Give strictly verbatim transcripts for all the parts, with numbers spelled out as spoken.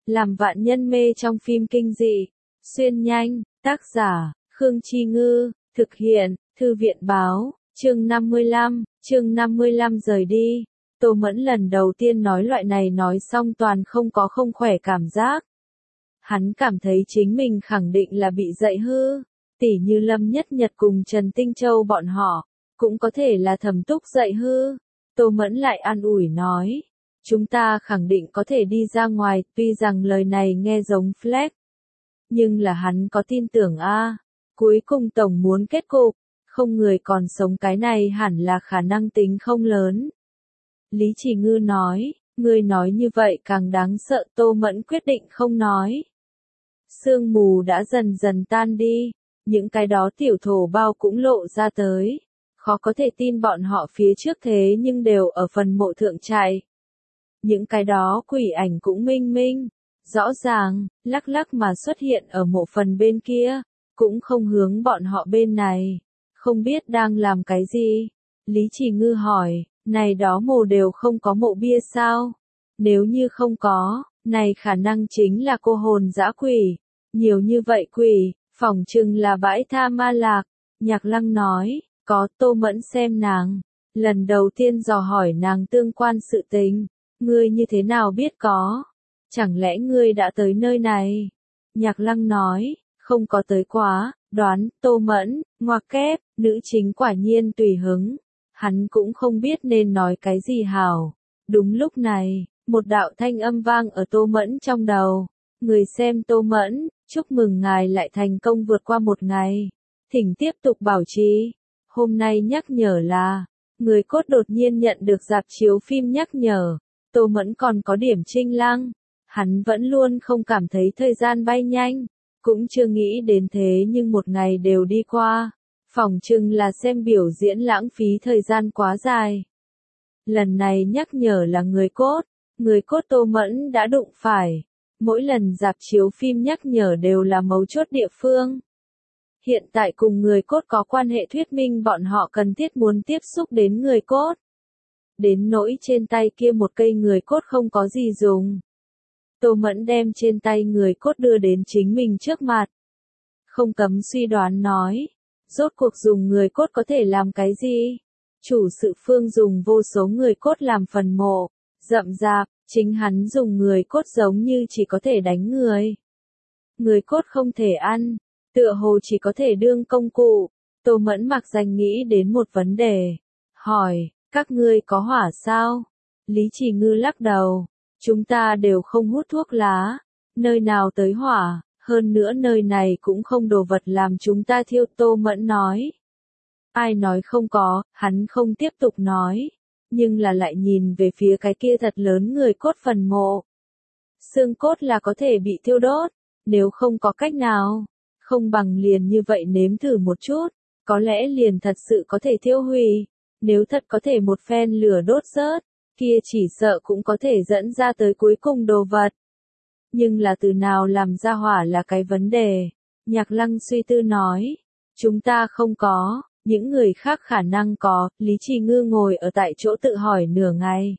làm vạn nhân mê trong phim kinh dị. Xuyên nhanh, tác giả, Khương Chi Ngư, thực hiện, Thư viện Báo, chương năm mươi lăm, chương năm mươi lăm rời đi. Tô Mẫn lần đầu tiên nói loại này nói xong toàn không có không khỏe cảm giác. Hắn cảm thấy chính mình khẳng định là bị dạy hư, tỉ như Lâm Nhất Nhật cùng Trần Tinh Châu bọn họ, cũng có thể là Thẩm Túc dạy hư. Tô Mẫn lại an ủi nói, chúng ta khẳng định có thể đi ra ngoài, tuy rằng lời này nghe giống flex. Nhưng là hắn có tin tưởng a, cuối cùng tổng muốn kết cục, không người còn sống cái này hẳn là khả năng tính không lớn. Lý Chỉ Ngư nói, ngươi nói như vậy càng đáng sợ. Tô Mẫn quyết định không nói. Sương mù đã dần dần tan đi, những cái đó tiểu thổ bao cũng lộ ra tới. Khó có thể tin bọn họ phía trước thế nhưng đều ở phần mộ thượng chạy. Những cái đó quỷ ảnh cũng minh minh, rõ ràng, lắc lắc mà xuất hiện ở mộ phần bên kia, cũng không hướng bọn họ bên này, không biết đang làm cái gì. Lý Chỉ Ngư hỏi, này đó mồ đều không có mộ bia sao? Nếu như không có, này khả năng chính là cô hồn dã quỷ. Nhiều như vậy quỷ, phỏng chừng là bãi tha ma lạc. Nhạc Lăng nói, có. Tô Mẫn xem nàng, lần đầu tiên dò hỏi nàng tương quan sự tình. Ngươi như thế nào biết có? Chẳng lẽ ngươi đã tới nơi này? Nhạc Lăng nói, không có tới quá. Đoán. Tô Mẫn, ngoặc kép, nữ chính quả nhiên tùy hứng. Hắn cũng không biết nên nói cái gì hảo. Đúng lúc này, một đạo thanh âm vang ở Tô Mẫn trong đầu. Người xem Tô Mẫn, chúc mừng ngài lại thành công vượt qua một ngày. Thỉnh tiếp tục bảo trì. Hôm nay nhắc nhở là, người cốt đột nhiên nhận được rạp chiếu phim nhắc nhở. Tô Mẫn còn có điểm trinh lăng. Hắn vẫn luôn không cảm thấy thời gian bay nhanh. Cũng chưa nghĩ đến thế nhưng một ngày đều đi qua. Phỏng chừng là xem biểu diễn lãng phí thời gian quá dài. Lần này nhắc nhở là người cốt. Người cốt Tô Mẫn đã đụng phải. Mỗi lần rạp chiếu phim nhắc nhở đều là mấu chốt địa phương. Hiện tại cùng người cốt có quan hệ thuyết minh bọn họ cần thiết muốn tiếp xúc đến người cốt. Đến nỗi trên tay kia một cây người cốt không có gì dùng. Tô Mẫn đem trên tay người cốt đưa đến chính mình trước mặt. Không cấm suy đoán nói. Rốt cuộc dùng người cốt có thể làm cái gì? Chủ sự phương dùng vô số người cốt làm phần mộ. Rậm rạp, chính hắn dùng người cốt giống như chỉ có thể đánh người. Người cốt không thể ăn. Tựa hồ chỉ có thể đương công cụ. Tô Mẫn mặc danh nghĩ đến một vấn đề. Hỏi, các ngươi có hỏa sao? Lý Chỉ Ngư lắc đầu. Chúng ta đều không hút thuốc lá. Nơi nào tới hỏa, hơn nữa nơi này cũng không đồ vật làm chúng ta thiêu. Tô Mẫn nói. Ai nói không có, hắn không tiếp tục nói. Nhưng là lại nhìn về phía cái kia thật lớn người cốt phần mộ. Xương cốt là có thể bị thiêu đốt. Nếu không có cách nào, không bằng liền như vậy nếm thử một chút. Có lẽ liền thật sự có thể thiêu hủy. Nếu thật có thể một phen lửa đốt rớt, kia chỉ sợ cũng có thể dẫn ra tới cuối cùng đồ vật. Nhưng là từ nào làm ra hỏa là cái vấn đề. Nhạc Lăng suy tư nói. Chúng ta không có, những người khác khả năng có. Lý Chỉ Ngư ngồi ở tại chỗ tự hỏi nửa ngày.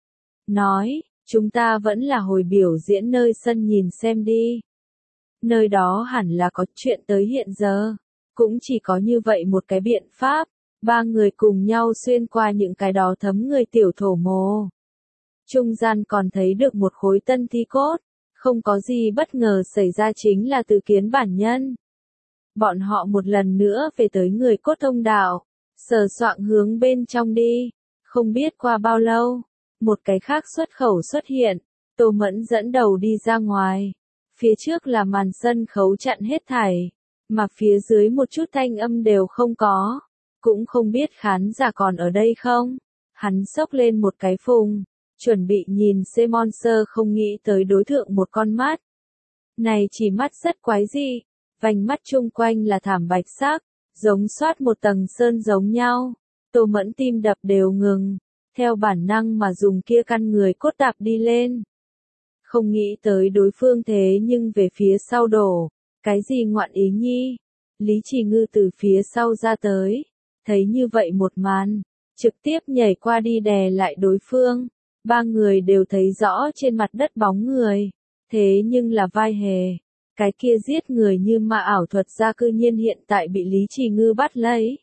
Nói, chúng ta vẫn là hồi biểu diễn nơi sân nhìn xem đi. Nơi đó hẳn là có chuyện tới hiện giờ. Cũng chỉ có như vậy một cái biện pháp. Ba người cùng nhau xuyên qua những cái đó thấm người tiểu thổ mồ. Trung gian còn thấy được một khối tân thi cốt. Không có gì bất ngờ xảy ra chính là Từ Kiến bản nhân. Bọn họ một lần nữa về tới người cốt thông đạo. Sờ soạng hướng bên trong đi. Không biết qua bao lâu. Một cái khác xuất khẩu xuất hiện. Tô Mẫn dẫn đầu đi ra ngoài. Phía trước là màn sân khấu chặn hết thảy. Mà phía dưới một chút thanh âm đều không có. Cũng không biết khán giả còn ở đây không. Hắn xốc lên một cái phùng. Chuẩn bị nhìn C Monster không nghĩ tới đối tượng một con mắt. Này chỉ mắt rất quái dị. Vành mắt chung quanh là thảm bạch sắc. Giống xoát một tầng sơn giống nhau. Tô Mẫn tim đập đều ngừng. Theo bản năng mà dùng kia căn người cốt đạp đi lên. Không nghĩ tới đối phương thế nhưng về phía sau đổ. Cái gì ngoạn ý nhi? Lý Chỉ Ngư từ phía sau ra tới. Thấy như vậy một màn. Trực tiếp nhảy qua đi đè lại đối phương. Ba người đều thấy rõ trên mặt đất bóng người. Thế nhưng là Vai Hề, cái kia giết người như ma ảo thuật ra cư nhiên hiện tại bị Lý Trì Ngư bắt lấy.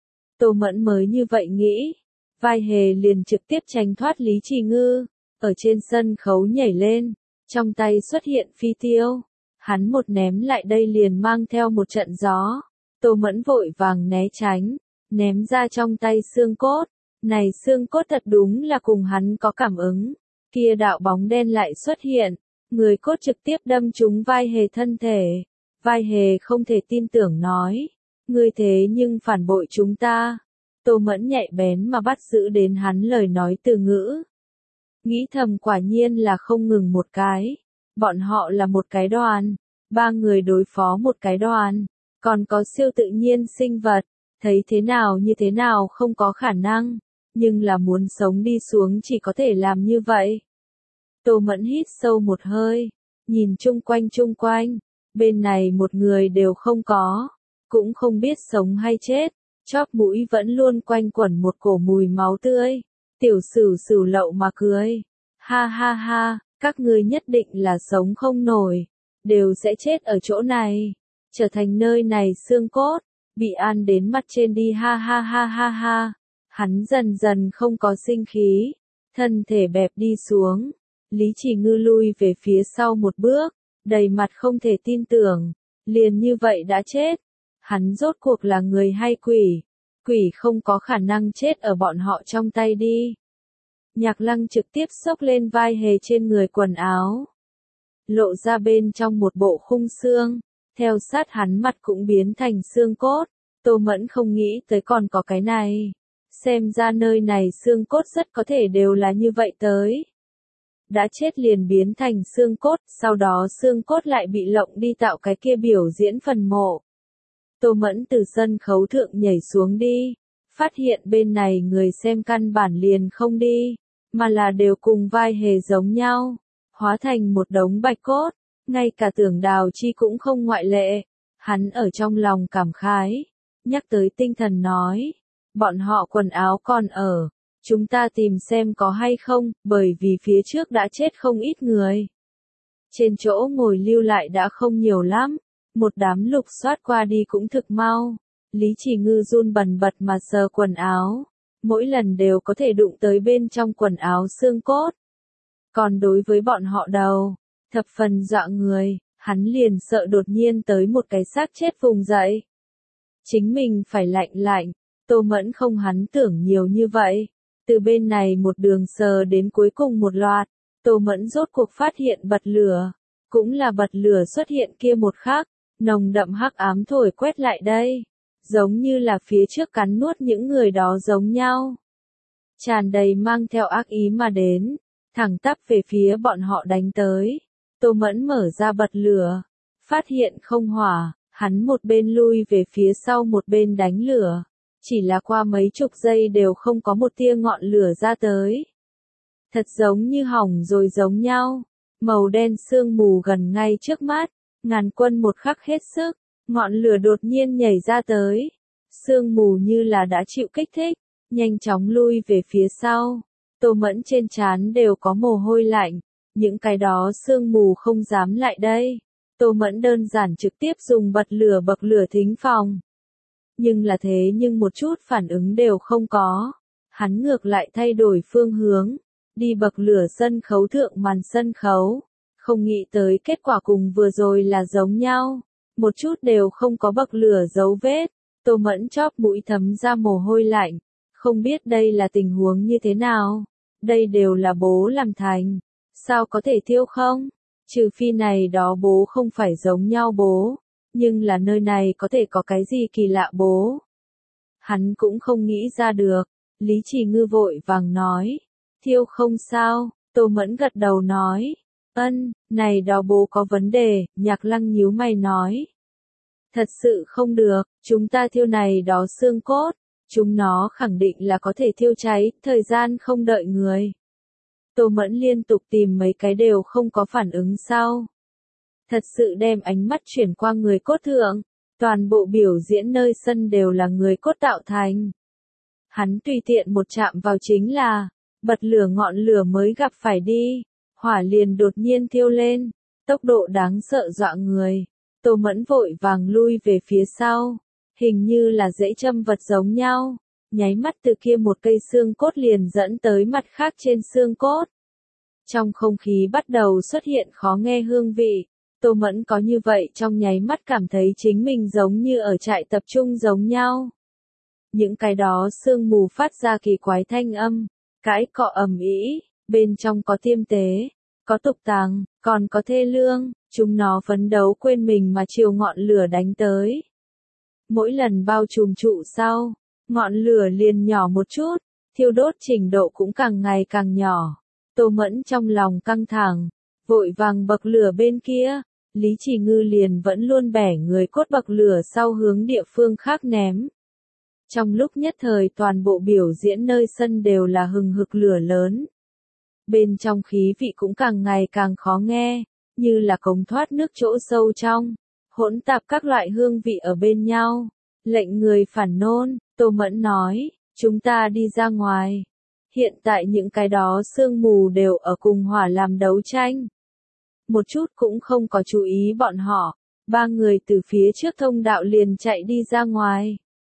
Tô Mẫn mới như vậy nghĩ, Vai Hề liền trực tiếp tránh thoát Lý Trì Ngư, ở trên sân khấu nhảy lên, trong tay xuất hiện phi tiêu, hắn một ném lại đây liền mang theo một trận gió, Tô Mẫn vội vàng né tránh, ném ra trong tay xương cốt, này xương cốt thật đúng là cùng hắn có cảm ứng, kia đạo bóng đen lại xuất hiện, người cốt trực tiếp đâm trúng Vai Hề thân thể, Vai Hề không thể tin tưởng nói, ngươi thế nhưng phản bội chúng ta. Tô Mẫn nhạy bén mà bắt giữ đến hắn lời nói từ ngữ. Nghĩ thầm quả nhiên là không ngừng một cái. Bọn họ là một cái đoàn. Ba người đối phó một cái đoàn. Còn có siêu tự nhiên sinh vật. Thấy thế nào như thế nào không có khả năng. Nhưng là muốn sống đi xuống chỉ có thể làm như vậy. Tô Mẫn hít sâu một hơi. Nhìn chung quanh chung quanh. Bên này một người đều không có. Cũng không biết sống hay chết. Chóp mũi vẫn luôn quanh quẩn một cổ mùi máu tươi. Tiểu Sửu Sửu lậu mà cười. Ha ha ha, các ngươi nhất định là sống không nổi. Đều sẽ chết ở chỗ này. Trở thành nơi này xương cốt. Bị ăn đến mặt trên đi ha ha ha ha ha. Hắn dần dần không có sinh khí. Thân thể bẹp đi xuống. Lý Trì Ngư lui về phía sau một bước. Đầy mặt không thể tin tưởng. Liền như vậy đã chết. Hắn rốt cuộc là người hay quỷ? Quỷ không có khả năng chết ở bọn họ trong tay đi. Nhạc Lăng trực tiếp xốc lên Vai Hề trên người quần áo. Lộ ra bên trong một bộ khung xương. Theo sát hắn mặt cũng biến thành xương cốt. Tô Mẫn không nghĩ tới còn có cái này. Xem ra nơi này xương cốt rất có thể đều là như vậy tới. Đã chết liền biến thành xương cốt, sau đó xương cốt lại bị lộng đi tạo cái kia biểu diễn phần mộ. Tô Mẫn từ sân khấu thượng nhảy xuống đi, phát hiện bên này người xem căn bản liền không đi, mà là đều cùng Vai Hề giống nhau, hóa thành một đống bạch cốt, ngay cả Tưởng Đào Chi cũng không ngoại lệ. Hắn ở trong lòng cảm khái, nhắc tới tinh thần nói, bọn họ quần áo còn ở, chúng ta tìm xem có hay không, bởi vì phía trước đã chết không ít người. Trên chỗ ngồi lưu lại đã không nhiều lắm. Một đám lục soát qua đi cũng thực mau. Lý Trì Ngư run bần bật mà sờ quần áo. Mỗi lần đều có thể đụng tới bên trong quần áo xương cốt. Còn đối với bọn họ đầu, thập phần dọa người, hắn liền sợ đột nhiên tới một cái xác chết vùng dậy. Chính mình phải lạnh lạnh, Tô Mẫn không hắn tưởng nhiều như vậy. Từ bên này một đường sờ đến cuối cùng một loạt, Tô Mẫn rốt cuộc phát hiện bật lửa. Cũng là bật lửa xuất hiện kia một khắc. Nồng đậm hắc ám thổi quét lại đây, giống như là phía trước cắn nuốt những người đó giống nhau. Tràn đầy mang theo ác ý mà đến, thẳng tắp về phía bọn họ đánh tới. Tô Mẫn mở ra bật lửa, phát hiện không hỏa, hắn một bên lui về phía sau một bên đánh lửa. Chỉ là qua mấy chục giây đều không có một tia ngọn lửa ra tới. Thật giống như hỏng rồi giống nhau, màu đen sương mù gần ngay trước mắt. Ngàn quân một khắc hết sức, ngọn lửa đột nhiên nhảy ra tới. Sương mù như là đã chịu kích thích, nhanh chóng lui về phía sau. Tô Mẫn trên trán đều có mồ hôi lạnh, những cái đó sương mù không dám lại đây. Tô Mẫn đơn giản trực tiếp dùng bật lửa bậc lửa thính phòng. Nhưng là thế nhưng một chút phản ứng đều không có. Hắn ngược lại thay đổi phương hướng, đi bậc lửa sân khấu thượng màn sân khấu. Không nghĩ tới kết quả cùng vừa rồi là giống nhau, một chút đều không có bậc lửa dấu vết. Tô Mẫn chóp mũi thấm ra mồ hôi lạnh, không biết đây là tình huống như thế nào, đây đều là bố làm thành, sao có thể thiêu không? Trừ phi này đó bố không phải giống nhau bố, nhưng là nơi này có thể có cái gì kỳ lạ bố. Hắn cũng không nghĩ ra được, Lý Trì Ngư vội vàng nói, thiêu không sao, Tô Mẫn gật đầu nói. Ân, này đó bố có vấn đề, Nhạc Lăng nhíu mày nói. Thật sự không được, chúng ta thiêu này đó xương cốt, chúng nó khẳng định là có thể thiêu cháy, thời gian không đợi người. Tô Mẫn liên tục tìm mấy cái đều không có phản ứng sau. Thật sự đem ánh mắt chuyển qua người cốt thượng, toàn bộ biểu diễn nơi sân đều là người cốt tạo thành. Hắn tùy tiện một chạm vào chính là, bật lửa ngọn lửa mới gặp phải đi. Hỏa liền đột nhiên thiêu lên, tốc độ đáng sợ dọa người. Tô Mẫn vội vàng lui về phía sau, hình như là dễ châm vật giống nhau, nháy mắt từ kia một cây xương cốt liền dẫn tới mặt khác trên xương cốt. Trong không khí bắt đầu xuất hiện khó nghe hương vị, Tô Mẫn có như vậy trong nháy mắt cảm thấy chính mình giống như ở trại tập trung giống nhau. Những cái đó sương mù phát ra kỳ quái thanh âm, cãi cọ ầm ĩ, bên trong có tiêm tế, có tục tàng, còn có thê lương, chúng nó phấn đấu quên mình mà chiều ngọn lửa đánh tới. Mỗi lần bao trùm trụ sau, ngọn lửa liền nhỏ một chút, thiêu đốt trình độ cũng càng ngày càng nhỏ. Tô Mẫn trong lòng căng thẳng, vội vàng bậc lửa bên kia, Lý Chỉ Ngư liền vẫn luôn bẻ người cốt bậc lửa sau hướng địa phương khác ném. Trong lúc nhất thời toàn bộ biểu diễn nơi sân đều là hừng hực lửa lớn. Bên trong khí vị cũng càng ngày càng khó nghe, như là cống thoát nước chỗ sâu trong, hỗn tạp các loại hương vị ở bên nhau, lệnh người phản nôn. Tô Mẫn nói, chúng ta đi ra ngoài. Hiện tại những cái đó sương mù đều ở cùng hỏa làm đấu tranh. Một chút cũng không có chú ý bọn họ, ba người từ phía trước thông đạo liền chạy đi ra ngoài.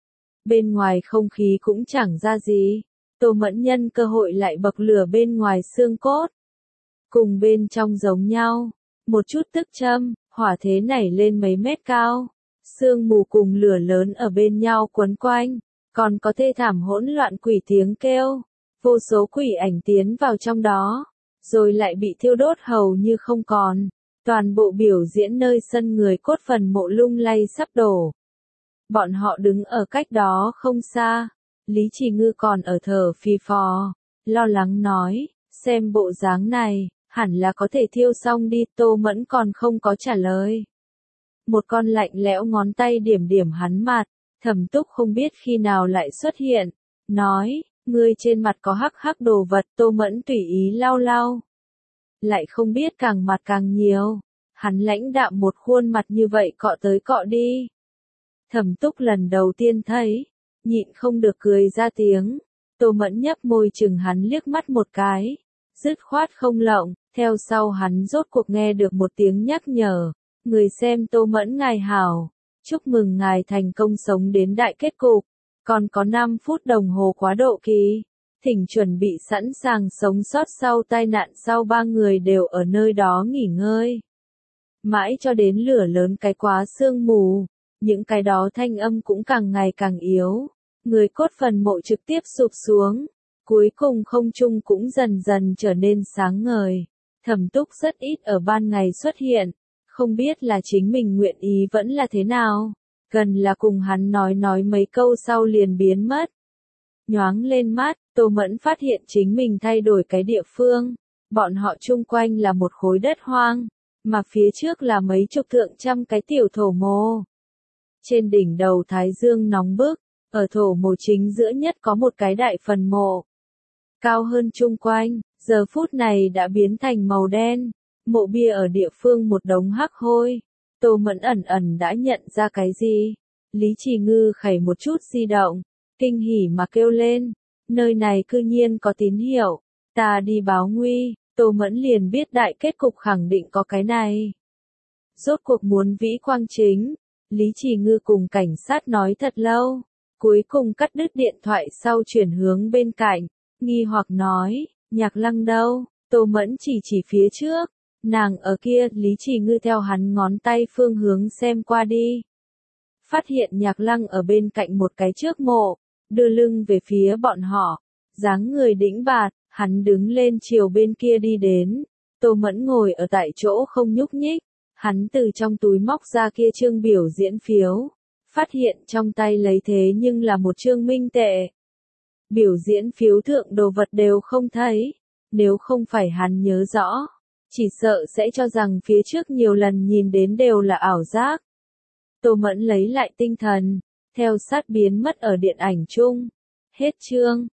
Bên ngoài không khí cũng chẳng ra gì, Tô Mẫn nhân cơ hội lại bậc lửa bên ngoài xương cốt. Cùng bên trong giống nhau, một chút tức châm, hỏa thế nảy lên mấy mét cao, sương mù cùng lửa lớn ở bên nhau quấn quanh, còn có thê thảm hỗn loạn quỷ tiếng kêu, vô số quỷ ảnh tiến vào trong đó, rồi lại bị thiêu đốt hầu như không còn, toàn bộ biểu diễn nơi sân người cốt phần mộ lung lay sắp đổ. Bọn họ đứng ở cách đó không xa, Lý Chỉ Ngư còn ở thở phì phò, lo lắng nói, xem bộ dáng này, hẳn là có thể thiêu xong đi. Tô Mẫn còn không có trả lời. Một con lạnh lẽo ngón tay điểm điểm hắn mặt, Thẩm Túc không biết khi nào lại xuất hiện, nói, ngươi trên mặt có hắc hắc đồ vật. Tô Mẫn tùy ý lau lau, lại không biết càng mặt càng nhiều, hắn lãnh đạm một khuôn mặt như vậy cọ tới cọ đi. Thẩm Túc lần đầu tiên thấy, nhịn không được cười ra tiếng. Tô Mẫn nhấp môi chừng hắn liếc mắt một cái, dứt khoát không lộng. Theo sau hắn rốt cuộc nghe được một tiếng nhắc nhở, người xem Tô Mẫn ngài hảo, chúc mừng ngài thành công sống đến đại kết cục, còn có năm phút đồng hồ quá độ kỳ, thỉnh chuẩn bị sẵn sàng sống sót sau tai nạn. Sau ba người đều ở nơi đó nghỉ ngơi, mãi cho đến lửa lớn cái quá sương mù, những cái đó thanh âm cũng càng ngày càng yếu, người cốt phần mộ trực tiếp sụp xuống, cuối cùng không trung cũng dần dần trở nên sáng ngời. Thẩm Túc rất ít ở ban ngày xuất hiện, không biết là chính mình nguyện ý vẫn là thế nào, gần là cùng hắn nói nói mấy câu sau liền biến mất. Nhoáng lên mắt, Tô Mẫn phát hiện chính mình thay đổi cái địa phương, bọn họ chung quanh là một khối đất hoang, mà phía trước là mấy chục thượng trăm cái tiểu thổ mộ. Trên đỉnh đầu thái dương nóng bức, ở thổ mộ chính giữa nhất có một cái đại phần mộ. Cao hơn chung quanh, giờ phút này đã biến thành màu đen, mộ bia ở địa phương một đống hắc hôi. Tô Mẫn ẩn ẩn đã nhận ra cái gì. Lý Chỉ Ngư khẩy một chút di động, kinh hỉ mà kêu lên, nơi này cư nhiên có tín hiệu, ta đi báo nguy. Tô Mẫn liền biết đại kết cục khẳng định có cái này. Rốt cuộc muốn vĩ quang chính, Lý Chỉ Ngư cùng cảnh sát nói thật lâu, cuối cùng cắt đứt điện thoại sau chuyển hướng bên cạnh, nghi hoặc nói, Nhạc Lăng đâu? Tô Mẫn chỉ chỉ phía trước, nàng ở kia. Lý Chỉ Ngư theo hắn ngón tay phương hướng xem qua đi, phát hiện Nhạc Lăng ở bên cạnh một cái trước mộ, đưa lưng về phía bọn họ, dáng người đĩnh bạt, hắn đứng lên chiều bên kia đi đến. Tô Mẫn ngồi ở tại chỗ không nhúc nhích, hắn từ trong túi móc ra kia trương biểu diễn phiếu, phát hiện trong tay lấy thế nhưng là một trương minh tệ. Biểu diễn phiếu thượng đồ vật đều không thấy, nếu không phải hắn nhớ rõ, chỉ sợ sẽ cho rằng phía trước nhiều lần nhìn đến đều là ảo giác. Tô Mẫn lấy lại tinh thần, theo sát biến mất ở điện ảnh chung. Hết chương.